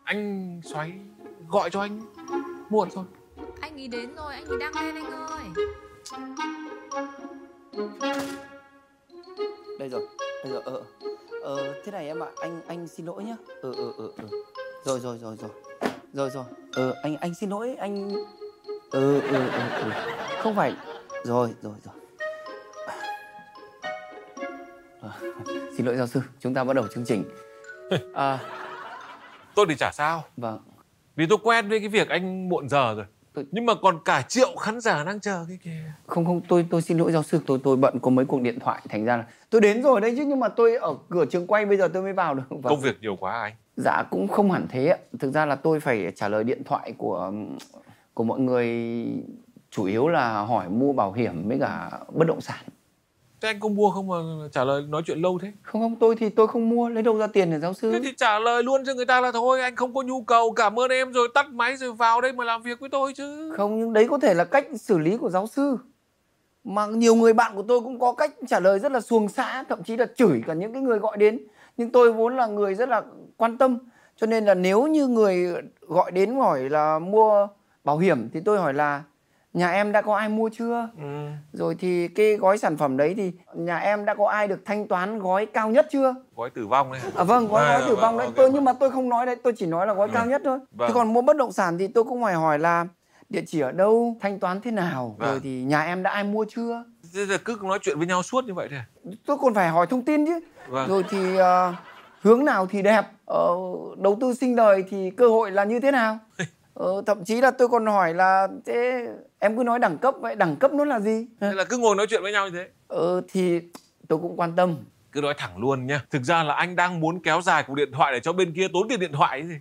Anh Xoáy gọi cho anh muộn rồi. Anh ý đến rồi, anh ý đang lên anh ơi. Đây rồi. Thế này em ạ, anh xin lỗi nhá. Rồi. Anh xin lỗi, anh không phải. Rồi. Xin lỗi giáo sư, chúng ta bắt đầu chương trình. Tôi thì chả sao. Vâng. Vì tôi quen với cái việc anh muộn giờ rồi. Nhưng mà còn cả triệu khán giả đang chờ cái kìa. Không, tôi xin lỗi giáo sư, tôi bận có mấy cuộc điện thoại, thành ra là tôi đến rồi đấy chứ, nhưng mà tôi ở cửa trường quay bây giờ tôi mới vào được. Vâng. Công việc nhiều quá anh. Dạ cũng không hẳn thế ạ. Thực ra là tôi phải trả lời điện thoại của mọi người, chủ yếu là hỏi mua bảo hiểm với cả bất động sản. Thế anh không mua không mà trả lời nói chuyện lâu thế? Không, tôi không mua, lấy đâu ra tiền hả giáo sư? Thế thì trả lời luôn cho người ta là thôi, anh không có nhu cầu, cảm ơn em rồi, tắt máy rồi vào đây mà làm việc với tôi chứ. Không, nhưng đấy có thể là cách xử lý của giáo sư. Mà nhiều người bạn của tôi cũng có cách trả lời rất là xuồng xã, thậm chí là chửi cả những cái người gọi đến. Nhưng tôi vốn là người rất là quan tâm, cho nên là nếu như người gọi đến hỏi là mua bảo hiểm thì tôi hỏi là nhà em đã có ai mua chưa? Rồi thì cái gói sản phẩm đấy thì nhà em đã có ai được thanh toán gói cao nhất chưa? Gói tử vong đấy. Vâng, gói tử vong đấy. Okay. Nhưng mà tôi không nói đấy, tôi chỉ nói là gói cao nhất thôi. Vâng. Thế còn mua bất động sản thì tôi cũng phải hỏi là địa chỉ ở đâu, thanh toán thế nào, rồi thì nhà em đã ai mua chưa? Thế là cứ nói chuyện với nhau suốt như vậy thôi. Tôi còn phải hỏi thông tin chứ. Vâng. Rồi thì hướng nào thì đẹp, đầu tư sinh đời thì cơ hội là như thế nào? Thậm chí là tôi còn hỏi là thế em cứ nói đẳng cấp vậy, đẳng cấp nó là gì? Thế là cứ ngồi nói chuyện với nhau như thế. Thì tôi cũng quan tâm. Cứ nói thẳng luôn nhá. Thực ra là anh đang muốn kéo dài cuộc điện thoại để cho bên kia tốn tiền điện thoại ấy gì.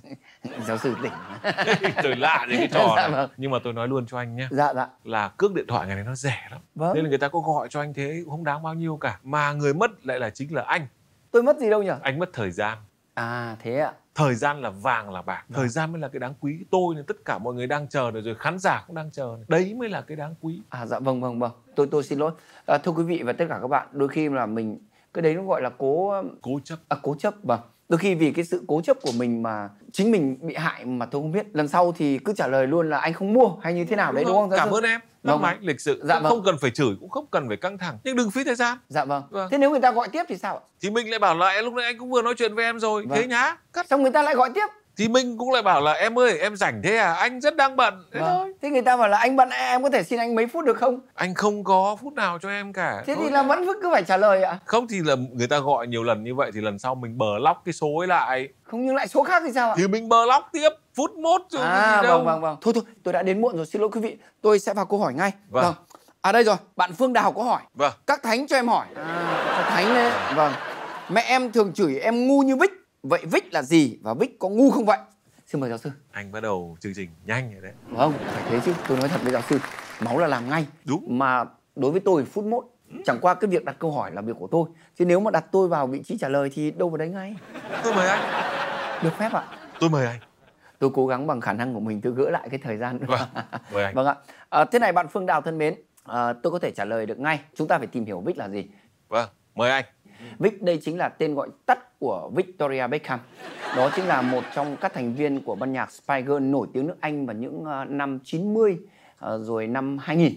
Giáo sư tỉnh. Trời lạ gì cái trò này. Vâng. Nhưng mà tôi nói luôn cho anh nhé. Dạ. Là cước điện thoại ngày này nó rẻ lắm. Vâng. Nên là người ta có gọi cho anh thế cũng không đáng bao nhiêu cả. Mà người mất lại là chính là anh. Tôi mất gì đâu nhỉ? Anh mất thời gian. À thế ạ. Thời gian là vàng là bạc. Thời gian mới là cái đáng quý. Tôi nên tất cả mọi người đang chờ rồi khán giả cũng đang chờ. Đấy mới là cái đáng quý. Dạ vâng. Tôi xin lỗi. Thưa quý vị và tất cả các bạn, đôi khi là mình cái đấy nó gọi là cố chấp. Cố chấp, vâng. Đôi khi vì cái sự cố chấp của mình mà chính mình bị hại mà tôi không biết. Lần sau thì cứ trả lời luôn là anh không mua hay như thế nào đấy, đúng không? Cảm ơn em. Vâng. Máy lịch sự. Dạ vâng. Không cần phải chửi, cũng không cần phải căng thẳng. Nhưng đừng phí thời gian. Dạ vâng. Thế nếu người ta gọi tiếp thì sao ạ? Thì mình lại bảo là lúc nãy anh cũng vừa nói chuyện với em rồi. Thế nhá. Cắt. Xong người ta lại gọi tiếp. Thì mình cũng lại bảo là em ơi, em rảnh thế à? Anh rất đang bận. Thế thôi. Thế người ta bảo là anh bận, em có thể xin anh mấy phút được không? Anh không có phút nào cho em cả. Thế thì là vẫn cứ phải trả lời ạ? Không thì là người ta gọi nhiều lần như vậy thì lần sau mình block cái số ấy lại. Không, nhưng lại số khác thì sao ạ? Thì mình block tiếp phút mốt rồi. Vâng. Thôi, tôi đã đến muộn rồi, xin lỗi quý vị. Tôi sẽ vào câu hỏi ngay. Vâng. Đây rồi, bạn Phương Đào có hỏi. Vâng. Các thánh cho em hỏi. Các thánh đấy. Vâng. Mẹ em thường chửi em ngu như vích. Vậy vích là gì và vích có ngu không vậy? Xin mời giáo sư. Anh bắt đầu chương trình nhanh rồi đấy. Vâng, phải thế chứ. Tôi nói thật với giáo sư, máu là làm ngay. Đúng. Mà đối với tôi phút mốt. Chẳng qua cái việc đặt câu hỏi là việc của tôi. Chứ nếu mà đặt tôi vào vị trí trả lời thì đâu vào đấy ngay. Tôi mời anh. Được phép ạ. Tôi mời anh. Tôi cố gắng bằng khả năng của mình tôi gỡ lại cái thời gian. Vâng, mời anh. Vâng ạ. Thế này bạn Phương Đào thân mến, tôi có thể trả lời được ngay. Chúng ta phải tìm hiểu vích là gì. Vâng, mời anh. Vic đây chính là tên gọi tắt của Victoria Beckham. Đó chính là một trong các thành viên của ban nhạc Spice Girls nổi tiếng nước Anh vào những năm 90 rồi năm 2000.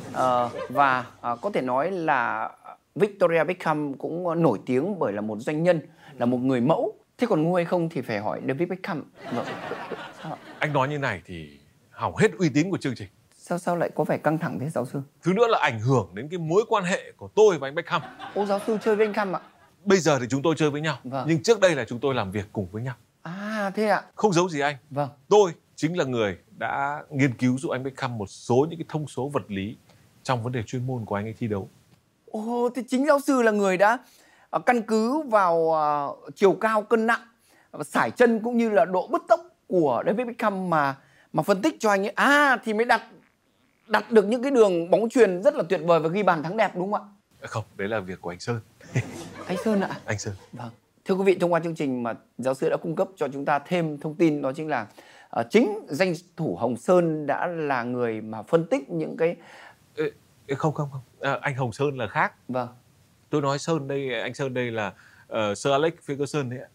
Và có thể nói là Victoria Beckham cũng nổi tiếng bởi là một doanh nhân, là một người mẫu. Thế còn ngu hay không thì phải hỏi David Beckham. Sao? Anh nói như này thì hỏng hết uy tín của chương trình. Sao lại có vẻ căng thẳng thế giáo sư? Thứ nữa là ảnh hưởng đến cái mối quan hệ của tôi và anh Beckham. Ô, giáo sư chơi với anh Beckham ạ? Bây giờ thì chúng tôi chơi với nhau. Vâng. Nhưng trước đây là chúng tôi làm việc cùng với nhau. À thế ạ? Không giấu gì anh. Vâng. Tôi chính là người đã nghiên cứu giúp anh Beckham một số những cái thông số vật lý trong vấn đề chuyên môn của anh ấy thi đấu. Ồ, thì chính giáo sư là người đã căn cứ vào chiều cao, cân nặng, sải chân cũng như là độ bứt tốc của David Beckham mà phân tích cho anh ấy. Thì mới đặt được những cái đường bóng chuyền rất là tuyệt vời và ghi bàn thắng đẹp, đúng không ạ? Không, đấy là việc của anh Sơn. Anh Sơn ạ? Anh Sơn. Vâng. Thưa quý vị, thông qua chương trình mà giáo sư đã cung cấp cho chúng ta thêm thông tin, đó chính là chính danh thủ Hồng Sơn đã là người mà phân tích những cái... Không. Anh Hồng Sơn là khác. Vâng. Tôi nói Sơn đây, anh Sơn đây là Sir Alex Ferguson đấy ạ.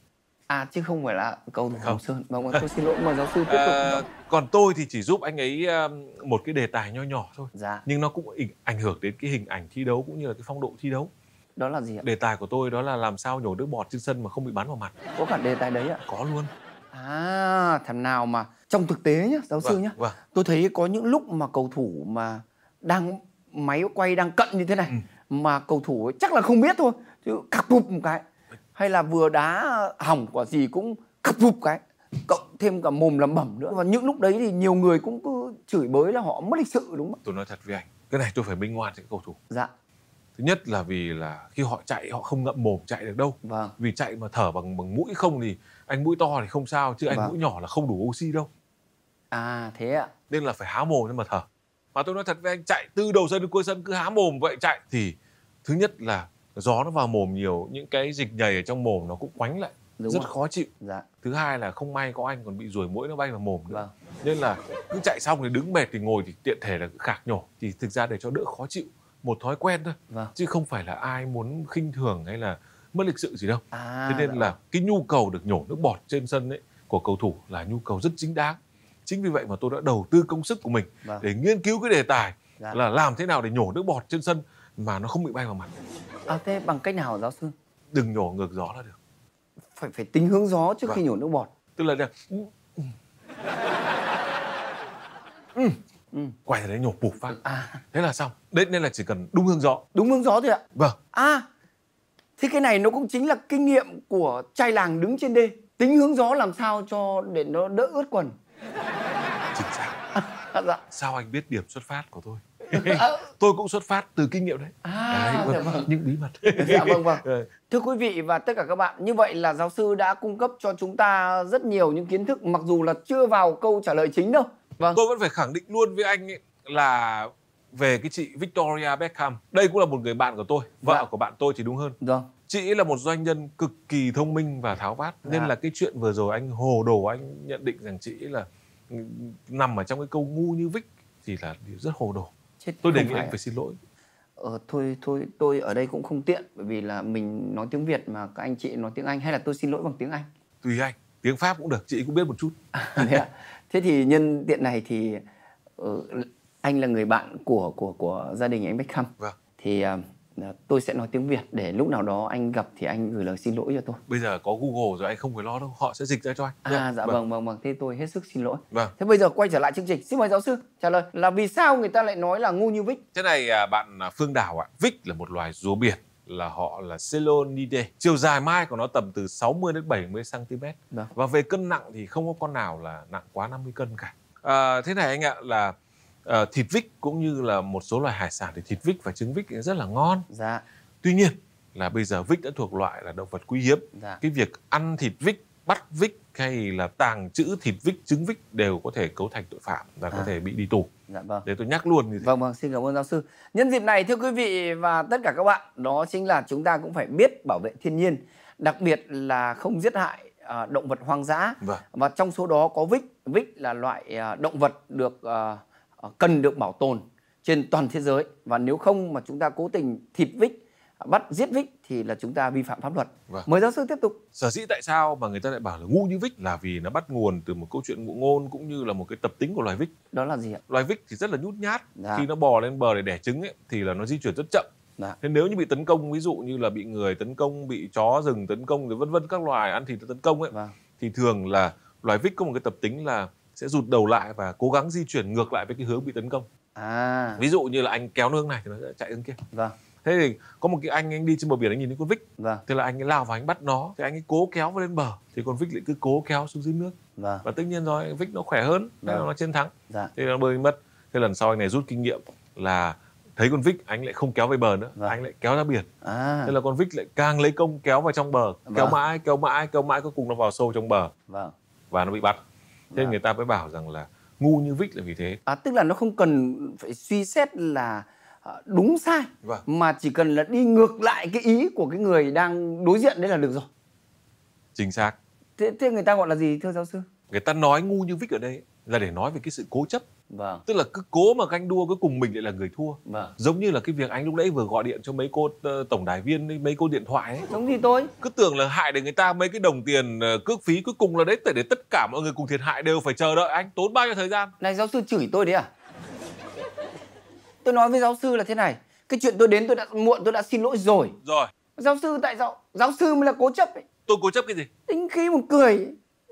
Chứ không phải là cầu thủ Không. Hồng Sơn. Vâng, tôi xin lỗi, mời giáo sư tiếp tục. Còn tôi thì chỉ giúp anh ấy một cái đề tài nho nhỏ thôi. Dạ. Nhưng nó cũng ảnh hưởng đến cái hình ảnh thi đấu cũng như là cái phong độ thi đấu. Đó là gì ạ? Đề tài của tôi đó là làm sao nhổ nước bọt trên sân mà không bị bắn vào mặt. Có cả đề tài đấy ạ? Có luôn. Thằng nào mà trong thực tế nhá, giáo sư nhá. Vâng. Tôi thấy có những lúc mà cầu thủ mà đang máy quay đang cận như thế này mà cầu thủ ấy chắc là không biết thôi, chứ cặp bụp một cái, hay là vừa đá hỏng quả gì cũng cặp bụp cái, cộng thêm cả mồm lẩm bẩm nữa. Và những lúc đấy thì nhiều người cũng cứ chửi bới là họ mất lịch sự, đúng không? Tôi nói thật với anh, cái này tôi phải minh oan cho cầu thủ. Dạ. Thứ nhất là vì là khi họ chạy họ không ngậm mồm chạy được đâu. Vâng. Vì chạy mà thở bằng mũi không thì anh mũi to thì không sao, chứ anh Vâng. mũi nhỏ là không đủ oxy đâu. Thế ạ. Nên là phải há mồm nhưng mà thở. Mà tôi nói thật với anh, chạy từ đầu sân đến cuối sân cứ há mồm vậy chạy thì thứ nhất là gió nó vào mồm nhiều, những cái dịch nhầy ở trong mồm nó cũng quánh lại, Đúng rất rồi. khó chịu. Dạ. Thứ hai là không may có anh còn bị ruồi muỗi nó bay vào mồm nữa. Vâng. Nên là cứ chạy xong thì đứng mệt thì ngồi thì tiện thể là khạc nhổ, thì thực ra để cho đỡ khó chịu, một thói quen thôi. Vâng. Chứ không phải là ai muốn khinh thường hay là mất lịch sự gì đâu. Thế nên dạ. là cái nhu cầu được nhổ nước bọt trên sân ấy của cầu thủ là nhu cầu rất chính đáng. Chính vì vậy mà tôi đã đầu tư công sức của mình Vâng. để nghiên cứu cái đề tài Dạ. là làm thế nào để nhổ nước bọt trên sân mà nó không bị bay vào mặt. Thế bằng cách nào giáo sư? Đừng nhổ ngược gió là được. Phải tính hướng gió trước Vâng. khi nhổ nước bọt. Tức là quay ra đấy nhổ bụp phát. Thế là xong. Đấy nên là chỉ cần đúng hướng gió. Đúng hướng gió thôi ạ? Vâng. Thế cái này nó cũng chính là kinh nghiệm của trai làng đứng trên đê. Tính hướng gió làm sao cho để nó đỡ ướt quần. Chính xác. Dạ. Sao anh biết điểm xuất phát của tôi? Tôi cũng xuất phát từ kinh nghiệm đấy. Dạ vâng. Những bí mật. Dạ vâng. Thưa quý vị và tất cả các bạn, như vậy là giáo sư đã cung cấp cho chúng ta rất nhiều những kiến thức, mặc dù là chưa vào câu trả lời chính đâu. Vâng. Tôi vẫn phải khẳng định luôn với anh ấy là về cái chị Victoria Beckham. Đây cũng là một người bạn của tôi, vợ của bạn tôi thì đúng hơn. Vâng. Chị ấy là một doanh nhân cực kỳ thông minh và tháo vát. Nên là cái chuyện vừa rồi anh hồ đồ, anh nhận định rằng chị ấy là nằm ở trong cái câu ngu như vích thì là điều rất hồ đồ. Tôi đề nghị anh phải xin lỗi. Thôi tôi ở đây cũng không tiện, bởi vì là mình nói tiếng Việt mà các anh chị nói tiếng Anh, hay là tôi xin lỗi bằng tiếng Anh? Tùy anh, tiếng Pháp cũng được, chị cũng biết một chút. Thế thì nhân tiện này thì anh là người bạn của gia đình anh Beckham. Vâng. Thì tôi sẽ nói tiếng Việt để lúc nào đó anh gặp thì anh gửi lời xin lỗi cho tôi. Bây giờ có Google rồi, anh không phải lo đâu, họ sẽ dịch ra cho anh. Dạ vâng. Thế tôi hết sức xin lỗi. Vâng. Thế bây giờ quay trở lại chương trình, xin mời giáo sư trả lời là vì sao người ta lại nói là ngu như vích? Thế này bạn Phương Đào ạ, vích là một loài rùa biển, là họ là Selonidae. Chiều dài mai của nó tầm từ 60 đến 70 cm. Vâng. Và về cân nặng thì không có con nào là nặng quá 50 cân cả. Thế này anh ạ, là thịt vích cũng như là một số loài hải sản thì thịt vích và trứng vích rất là ngon. Dạ. Tuy nhiên là bây giờ vích đã thuộc loại là động vật quý hiếm. Dạ. Cái việc ăn thịt vích, bắt vích hay là tàng trữ thịt vích, trứng vích đều có thể cấu thành tội phạm và có thể bị đi tù. Dạ vâng. Để tôi nhắc luôn như thế. Vâng, xin cảm ơn giáo sư. Nhân dịp này thưa quý vị và tất cả các bạn, đó chính là chúng ta cũng phải biết bảo vệ thiên nhiên, đặc biệt là không giết hại động vật hoang dã. Vâng. Và trong số đó có vích. Vích là loại động vật được cần được bảo tồn trên toàn thế giới, và nếu không mà chúng ta cố tình thịt vích, bắt giết vích thì là chúng ta vi phạm pháp luật. Vâng. Mời giáo sư tiếp tục. Sở dĩ tại sao mà người ta lại bảo là ngu như vích là vì nó bắt nguồn từ một câu chuyện ngụ ngôn cũng như là một cái tập tính của loài vích. Đó là gì ạ? Loài vích thì rất là nhút nhát. Dạ. Khi nó bò lên bờ để đẻ trứng ấy, thì là nó di chuyển rất chậm. Dạ. Thế nếu như bị tấn công, ví dụ như là bị người tấn công, bị chó rừng tấn công, rồi vân vân các loài ăn thịt tấn công ấy, Vâng. thì thường là loài vích có một cái tập tính là sẽ rụt đầu lại và cố gắng di chuyển ngược lại với cái hướng bị tấn công. Ví dụ như là anh kéo hướng này thì nó sẽ chạy hướng kia. Vâng. Thế thì có một cái anh đi trên bờ biển, anh nhìn thấy con vích. Vâng. Thế là anh ấy lao vào anh bắt nó, thì anh ấy cố kéo vào lên bờ, thì con vích lại cứ cố kéo xuống dưới nước. Vâng. Và tất nhiên rồi, vích nó khỏe hơn, nên là nó chiến thắng. Dạ. Thế là nó bơi mất. Thế lần sau anh này rút kinh nghiệm là thấy con vích anh lại không kéo về bờ nữa, anh lại kéo ra biển. Thế là con vích lại càng lấy công kéo vào trong bờ, kéo mãi cuối cùng nó vào sâu trong bờ. Vâng. Và nó bị bắt. Thế nên người ta mới bảo rằng là ngu như vích là vì thế. Tức là nó không cần phải suy xét là đúng sai, Vâng. mà chỉ cần là đi ngược lại cái ý của cái người đang đối diện đấy là được rồi. Chính xác. Thế người ta gọi là gì thưa giáo sư? Người ta nói ngu như vích ở đây là để nói về cái sự cố chấp. Vâng. Tức là cứ cố mà ganh đua, cuối cùng mình lại là người thua. Vâng. Giống như là cái việc anh lúc nãy vừa gọi điện cho mấy cô tổng đài viên, mấy cô điện thoại ấy. Giống như tôi. Cứ tưởng là hại được người ta mấy cái đồng tiền cước phí, cuối cùng là đấy để tất cả mọi người cùng thiệt hại đều phải chờ đợi anh. Tốn bao nhiêu thời gian? Này giáo sư chửi tôi đấy à? Tôi nói với giáo sư là thế này. Cái chuyện tôi đến tôi đã muộn, tôi đã xin lỗi rồi. Rồi. Giáo sư tại sao? Giáo sư mới là cố chấp ấy. Tôi cố chấp cái gì? Tính khí một cười.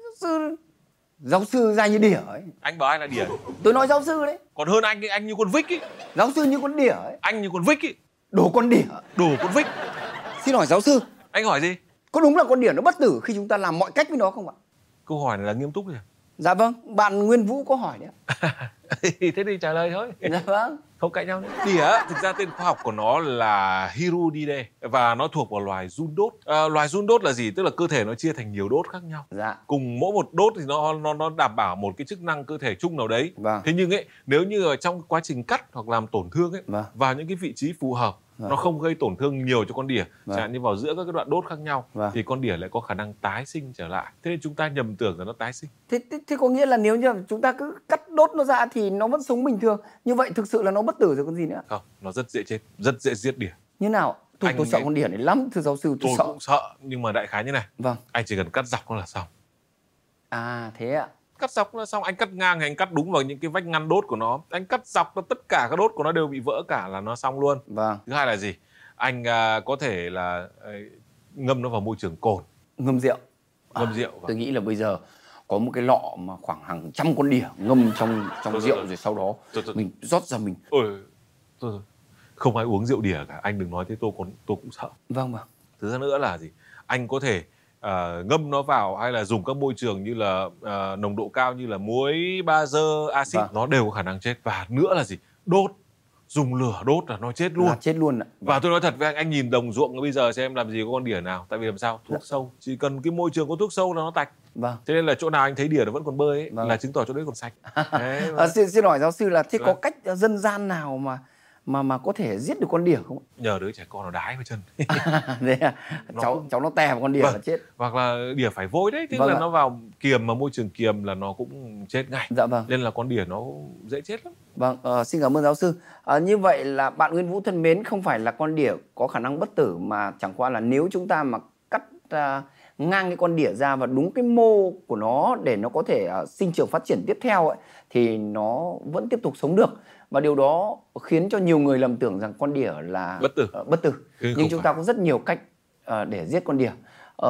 Giáo sư ra như đỉa ấy. Anh bảo anh là đỉa. Tôi nói giáo sư đấy. Còn hơn anh như con vích ấy. Giáo sư như con đỉa ấy. Anh như con vích ấy. Đồ con đỉa. Đồ con vích. Xin hỏi giáo sư. Anh hỏi gì? Có đúng là con đỉa nó bất tử khi chúng ta làm mọi cách với nó không ạ? Câu hỏi này là nghiêm túc nhỉ? Dạ vâng, bạn Nguyên Vũ có hỏi đấy. Thế thì trả lời thôi. Dạ vâng. Không cãi nhau nữa. Đỉa thực ra tên khoa học của nó là Hirudidae và nó thuộc vào loài giun đốt. Loài giun đốt là gì? Tức là cơ thể nó chia thành nhiều đốt khác nhau. Dạ. Cùng mỗi một đốt thì nó đảm bảo một cái chức năng cơ thể chung nào đấy. Vâng. Thế nhưng ấy, nếu như ở trong quá trình cắt hoặc làm tổn thương ấy, vâng, vào những cái vị trí phù hợp, vâng, nó không gây tổn thương nhiều cho con đỉa, vâng, chẳng hạn như vào giữa các cái đoạn đốt khác nhau, vâng, thì con đỉa lại có khả năng tái sinh trở lại. Thế nên chúng ta nhầm tưởng là nó tái sinh. Thế có nghĩa là nếu như chúng ta cứ cắt đốt nó ra thì nó vẫn sống bình thường. Như vậy thực sự là nó bất tử rồi còn gì nữa. Không, nó rất dễ chết, rất dễ giết đỉa. Như nào? Tôi sợ con đỉa này lắm, thưa giáo sư, tôi sợ. Cũng sợ, nhưng mà đại khái như này. Vâng. Anh chỉ cần cắt dọc nó là xong. À thế ạ. Cắt dọc là xong, anh cắt ngang hay anh cắt đúng vào những cái vách ngăn đốt của nó. Anh cắt dọc là tất cả các đốt của nó đều bị vỡ cả là nó xong luôn. Vâng. Thứ hai là gì? Anh có thể là ngâm nó vào môi trường cồn. Ngâm rượu. Ngâm rượu. Tôi nghĩ là bây giờ có một cái lọ mà khoảng hàng trăm con đỉa ngâm trong rượu rồi sau đó mình rót ra mình. Ôi, không ai uống rượu đỉa cả. Anh đừng nói thế, tôi cũng sợ. Vâng vâng. Thứ ra nữa là gì? Anh có thể ngâm nó vào hay là dùng các môi trường như là nồng độ cao như là muối, bazơ, axit, vâng, nó đều có khả năng chết. Và nữa là gì? Đốt. Dùng lửa đốt là nó chết luôn. Là chết luôn ạ. Và tôi nói thật với anh nhìn đồng ruộng bây giờ xem làm gì có con đỉa nào. Tại vì làm sao? Thuốc sâu. Chỉ cần cái môi trường có thuốc sâu là nó tạch. Vâng. Thế nên là chỗ nào anh thấy đỉa nó vẫn còn bơi ấy, vâng, là chứng tỏ chỗ đấy còn sạch. Xin hỏi giáo sư là thế có cách dân gian nào mà có thể giết được con đỉa không? Nhờ đứa trẻ con nó đái vào chân. Đấy à? Cháu nó tè vào con đỉa là chết. Hoặc là đỉa phải vôi đấy, tức vâng là nó vào kiềm mà môi trường kiềm là nó cũng chết ngay. Dạ vâng. Nên là con đỉa nó dễ chết lắm. Vâng, xin cảm ơn giáo sư. Như vậy là bạn Nguyên Vũ thân mến, không phải là con đỉa có khả năng bất tử mà chẳng qua là nếu chúng ta mà cắt ngang cái con đỉa ra và đúng cái mô của nó để nó có thể sinh trưởng phát triển tiếp theo ấy, thì nó vẫn tiếp tục sống được. Và điều đó khiến cho nhiều người lầm tưởng rằng con đỉa là bất tử. Nhưng chúng ta có rất nhiều cách để giết con đỉa.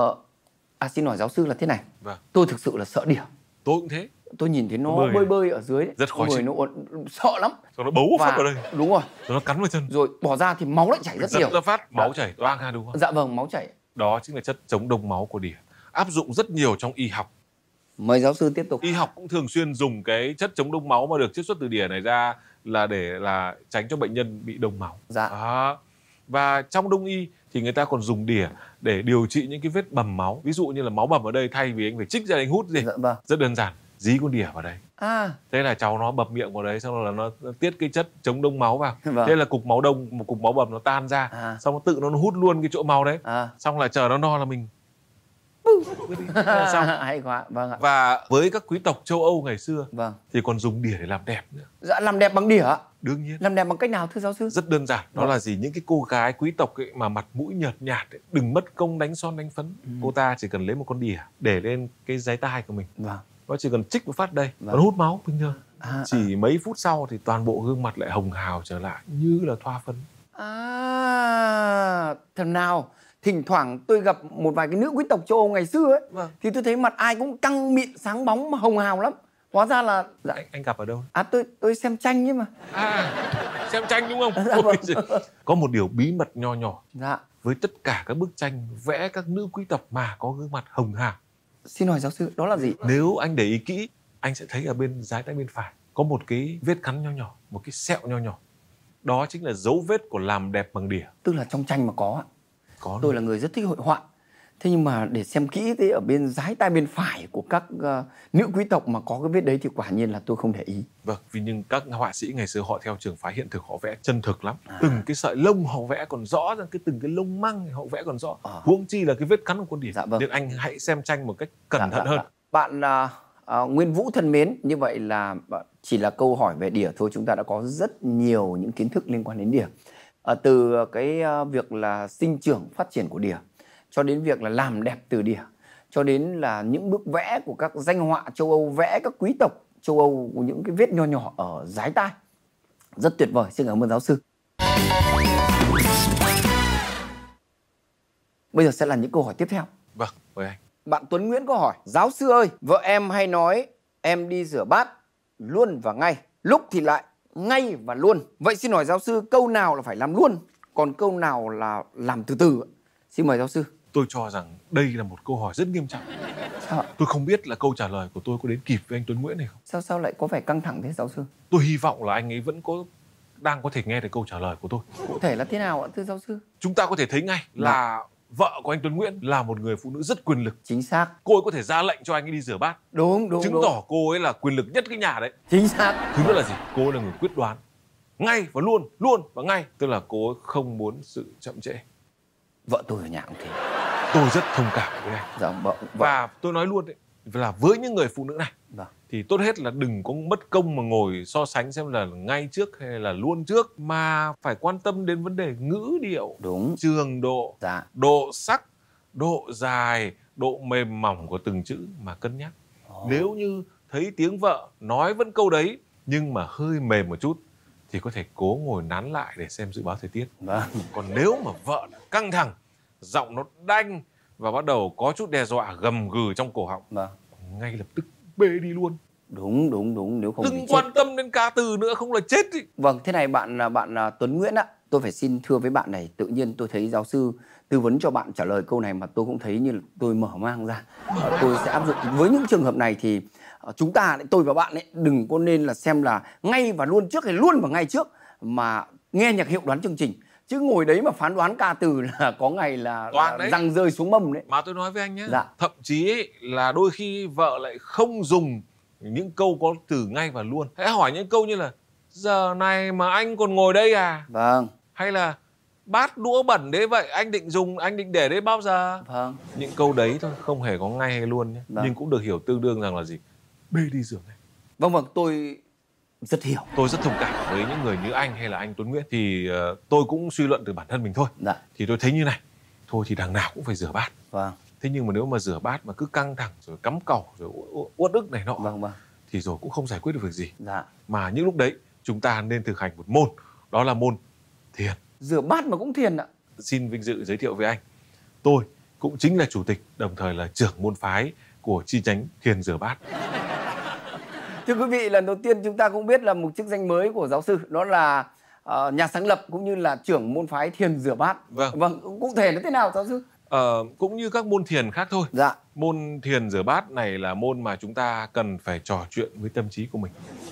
Xin hỏi giáo sư là thế này. Vâng. Tôi thực sự là sợ đỉa. Tôi cũng thế. Tôi nhìn thấy nó bơi ở dưới đấy. Rất khó chịu. Nó sợ lắm. Rồi nó bấu phát vào đây. Đúng rồi. Rồi nó cắn vào chân. Rồi bỏ ra thì máu lại chảy rất nhiều. Ra phát, máu chảy toang ra đúng không? Dạ vâng, máu chảy. Đó chính là chất chống đông máu của đỉa. Áp dụng rất nhiều trong y học. Mời giáo sư tiếp tục. Y học cũng thường xuyên dùng cái chất chống đông máu mà được chiết xuất từ đỉa này ra là để tránh cho bệnh nhân bị đông máu. Dạ. Và trong đông y thì người ta còn dùng đỉa để điều trị những cái vết bầm máu. Ví dụ như là máu bầm ở đây, thay vì anh phải trích ra anh hút gì. Dạ vâng. Rất đơn giản, dí con đỉa vào đây. Thế là cháu nó bập miệng vào đấy, xong rồi là nó tiết cái chất chống đông máu vào. Vâng. Thế là cục máu đông, một cục máu bầm nó tan ra, xong nó tự nó hút luôn cái chỗ máu đấy. Xong là chờ nó no là mình xong. Hay quá. Vâng ạ. Và với các quý tộc châu Âu ngày xưa, vâng, thì còn dùng đỉa để làm đẹp nữa. Dạ, làm đẹp bằng đỉa? Đương nhiên. Làm đẹp bằng cách nào thưa giáo sư? Rất đơn giản. Đó là gì? Những cái cô gái quý tộc ấy mà mặt mũi nhợt nhạt ấy, đừng mất công đánh son đánh phấn. Cô ta chỉ cần lấy một con đỉa để lên cái dái tai của mình. Vâng. Nó chỉ cần trích một phát đây, nó hút máu bình thường. Chỉ mấy phút sau thì toàn bộ gương mặt lại hồng hào trở lại như là thoa phấn. Thằng nào thỉnh thoảng tôi gặp một vài cái nữ quý tộc châu Âu ngày xưa ấy, vâng, thì tôi thấy mặt ai cũng căng mịn sáng bóng mà hồng hào lắm. Hóa ra là anh gặp ở đâu? Tôi xem tranh ấy mà. Xem tranh đúng không? Dạ, vâng. Có một điều bí mật nho nhỏ. Dạ. Với tất cả các bức tranh vẽ các nữ quý tộc mà có gương mặt hồng hào. Xin hỏi giáo sư, đó là gì? Nếu anh để ý kỹ, anh sẽ thấy ở bên trái tay bên phải có một cái vết cắn nho nhỏ, một cái sẹo nho nhỏ. Đó chính là dấu vết của làm đẹp bằng đỉa. Tức là trong tranh mà có ạ? Có. Tôi là người rất thích hội họa. Thế nhưng mà để xem kỹ thế ở bên trái tay bên phải của các nữ quý tộc mà có cái vết đấy thì quả nhiên là tôi không để ý. Vâng, vì nhưng các họa sĩ ngày xưa họ theo trường phái hiện thực, họ vẽ chân thực lắm. Từng cái sợi lông họ vẽ còn rõ ra, từng cái lông măng họ vẽ còn rõ. Huống chi là cái vết cắn của con đỉa. Dạ vâng. Nên anh hãy xem tranh một cách cẩn thận hơn. Bạn Nguyên Vũ thân mến, như vậy là chỉ là câu hỏi về đỉa thôi, chúng ta đã có rất nhiều những kiến thức liên quan đến đỉa. Từ cái việc là sinh trưởng phát triển của đỉa, cho đến việc là làm đẹp từ đỉa, cho đến là những bước vẽ của các danh họa châu Âu, vẽ các quý tộc châu Âu, những cái vết nho nhỏ ở dái tai. Rất tuyệt vời, xin cảm ơn giáo sư. Bây giờ sẽ là những câu hỏi tiếp theo. Vâng, mời anh. Bạn Tuấn Nguyễn có hỏi: giáo sư ơi, vợ em hay nói em đi rửa bát luôn và ngay, lúc thì lại ngay và luôn. Vậy xin hỏi giáo sư, câu nào là phải làm luôn, còn câu nào là làm từ từ? Xin mời giáo sư. Tôi cho rằng đây là một câu hỏi rất nghiêm trọng. Sao? Tôi không biết là câu trả lời của tôi có đến kịp với anh Tuấn Nguyễn này không? Sao lại có vẻ căng thẳng thế giáo sư? Tôi hy vọng là anh ấy vẫn đang có thể nghe được câu trả lời của tôi. Cụ thể là thế nào ạ thưa giáo sư? Chúng ta có thể thấy ngay là vợ của anh Tuấn Nguyễn là một người phụ nữ rất quyền lực. Chính xác. Cô ấy có thể ra lệnh cho anh ấy đi rửa bát. Đúng. Chứng tỏ cô ấy là quyền lực nhất cái nhà đấy. Chính xác. Thứ nữa là gì? Cô ấy là người quyết đoán. Ngay và luôn và ngay. Tức là cô ấy không muốn sự chậm trễ. Vợ tôi ở nhà cũng thế. Tôi rất thông cảm với anh. Dạ, vợ. Và tôi nói luôn đấy, là với những người phụ nữ này, thì tốt hết là đừng có mất công mà ngồi so sánh xem là ngay trước hay là luôn trước, mà phải quan tâm đến vấn đề ngữ điệu, đúng, trường độ, độ sắc, độ dài, độ mềm mỏng của từng chữ mà cân nhắc. Nếu như thấy tiếng vợ nói vẫn câu đấy nhưng mà hơi mềm một chút thì có thể cố ngồi nán lại để xem dự báo thời tiết. Còn nếu mà vợ đã căng thẳng, giọng nó đanh và bắt đầu có chút đe dọa gầm gừ trong cổ họng, ngay lập tức bê đi luôn. Đúng, nếu không đừng quan tâm đến ca từ nữa, không là chết đi. Vâng, thế này bạn Tuấn Nguyễn ạ, tôi phải xin thưa với bạn này, tự nhiên tôi thấy giáo sư tư vấn cho bạn trả lời câu này mà tôi cũng thấy như là tôi mở mang ra. Tôi sẽ áp dụng với những trường hợp này thì chúng ta, tôi và bạn ấy, đừng có nên là xem là ngay và luôn trước hay luôn và ngay trước, mà nghe nhạc hiệu đoán chương trình. Chứ ngồi đấy mà phán đoán ca từ là có ngày là răng rơi xuống mâm đấy. Mà tôi nói với anh nhé, thậm chí ấy, là đôi khi vợ lại không dùng những câu có từ ngay và luôn. Hãy hỏi những câu như là giờ này mà anh còn ngồi đây à? Vâng. Hay là bát đũa bẩn đấy vậy, anh định để đấy bao giờ? Vâng. Những câu đấy thôi, không hề có ngay hay luôn nhé. Nhưng cũng được hiểu tương đương rằng là gì? Bê đi rửa ngay. Vâng, tôi rất hiểu. Tôi rất thông cảm với những người như anh hay là anh Tuấn Nguyễn. Thì tôi cũng suy luận từ bản thân mình thôi. Thì tôi thấy như này, thôi thì đằng nào cũng phải rửa bát. Vâng. Thế nhưng mà nếu mà rửa bát mà cứ căng thẳng rồi cắm cẩu rồi uất ức này nọ, thì rồi cũng không giải quyết được việc gì. Mà những lúc đấy chúng ta nên thực hành một môn, đó là môn thiền. Rửa bát mà cũng thiền ạ? Xin vinh dự giới thiệu với anh, tôi cũng chính là chủ tịch, đồng thời là trưởng môn phái của chi nhánh thiền rửa bát. Thưa quý vị, lần đầu tiên chúng ta cũng biết là một chức danh mới của giáo sư, đó là nhà sáng lập cũng như là trưởng môn phái thiền rửa bát. Vâng, cụ thể nó thế nào giáo sư? Cũng như các môn thiền khác thôi. Môn thiền rửa bát này là môn mà chúng ta cần phải trò chuyện với tâm trí của mình.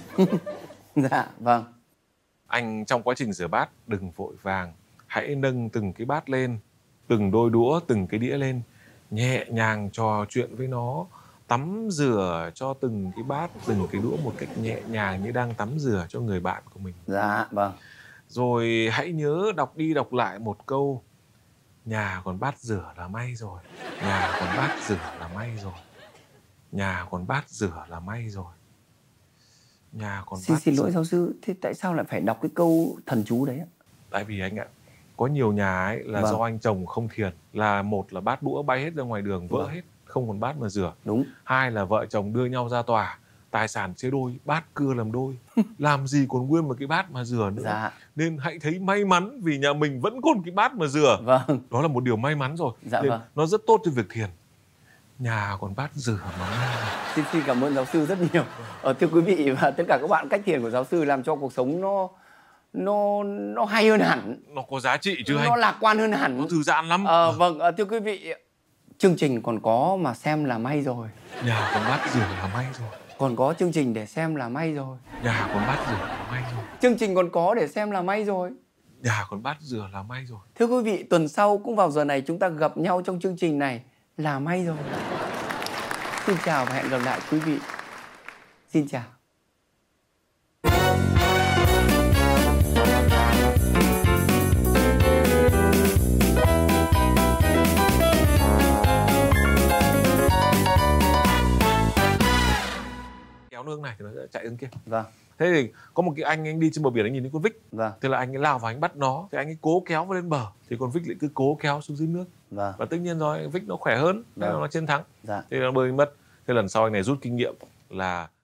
Vâng. Anh trong quá trình rửa bát đừng vội vàng, hãy nâng từng cái bát lên, từng đôi đũa, từng cái đĩa lên, nhẹ nhàng trò chuyện với nó, tắm rửa cho từng cái bát, từng cái đũa một cách nhẹ nhàng như đang tắm rửa cho người bạn của mình. Vâng. Rồi hãy nhớ đọc đi đọc lại một câu: nhà còn bát rửa là may rồi, nhà còn bát rửa là may rồi, nhà còn bát rửa là may rồi, nhà còn bát. Xin lỗi giáo sư, thế tại sao lại phải đọc cái câu thần chú đấy ạ? Tại vì anh ạ, có nhiều nhà ấy là do anh chồng không thiền, là một là bát đũa bay hết ra ngoài đường, vỡ hết, không còn bát mà rửa. Hai là vợ chồng đưa nhau ra tòa, tài sản chia đôi, bát cưa làm đôi, làm gì còn nguyên một cái bát mà rửa nữa. Nên hãy thấy may mắn vì nhà mình vẫn còn cái bát mà rửa. Đó là một điều may mắn rồi. Nên nó rất tốt cho việc thiền. Nhà còn bát rửa mà. Xin cảm ơn giáo sư rất nhiều. Thưa quý vị và tất cả các bạn, cách thiền của giáo sư làm cho cuộc sống nó hay hơn hẳn. Nó có giá trị chứ anh. Nó lạc quan hơn hẳn. Nó thư giãn lắm. Vâng, thưa quý vị, chương trình còn có mà xem là may rồi. Nhà còn bát rửa là may rồi. Còn có chương trình để xem là may rồi. Nhà còn bát rửa là may rồi. Chương trình còn có để xem là may rồi. Nhà còn bát rửa là may rồi. Thưa quý vị, tuần sau cũng vào giờ này chúng ta gặp nhau trong chương trình này là may rồi. Xin chào và hẹn gặp lại quý vị. Xin chào. kéo nó hướng này thì nó sẽ chạy hướng kia. Vâng. Thế thì có một cái anh đi trên bờ biển, anh nhìn thấy con vích. Vâng. Thế là anh ấy lao vào, anh bắt nó, thì anh ấy cố kéo vào lên bờ, thì con vích lại cứ cố kéo xuống dưới nước. Vâng. Và tất nhiên rồi, vích nó khỏe hơn, nên là nó chiến thắng. Dạ. Thế là bơi mất. Thế lần sau anh này rút kinh nghiệm là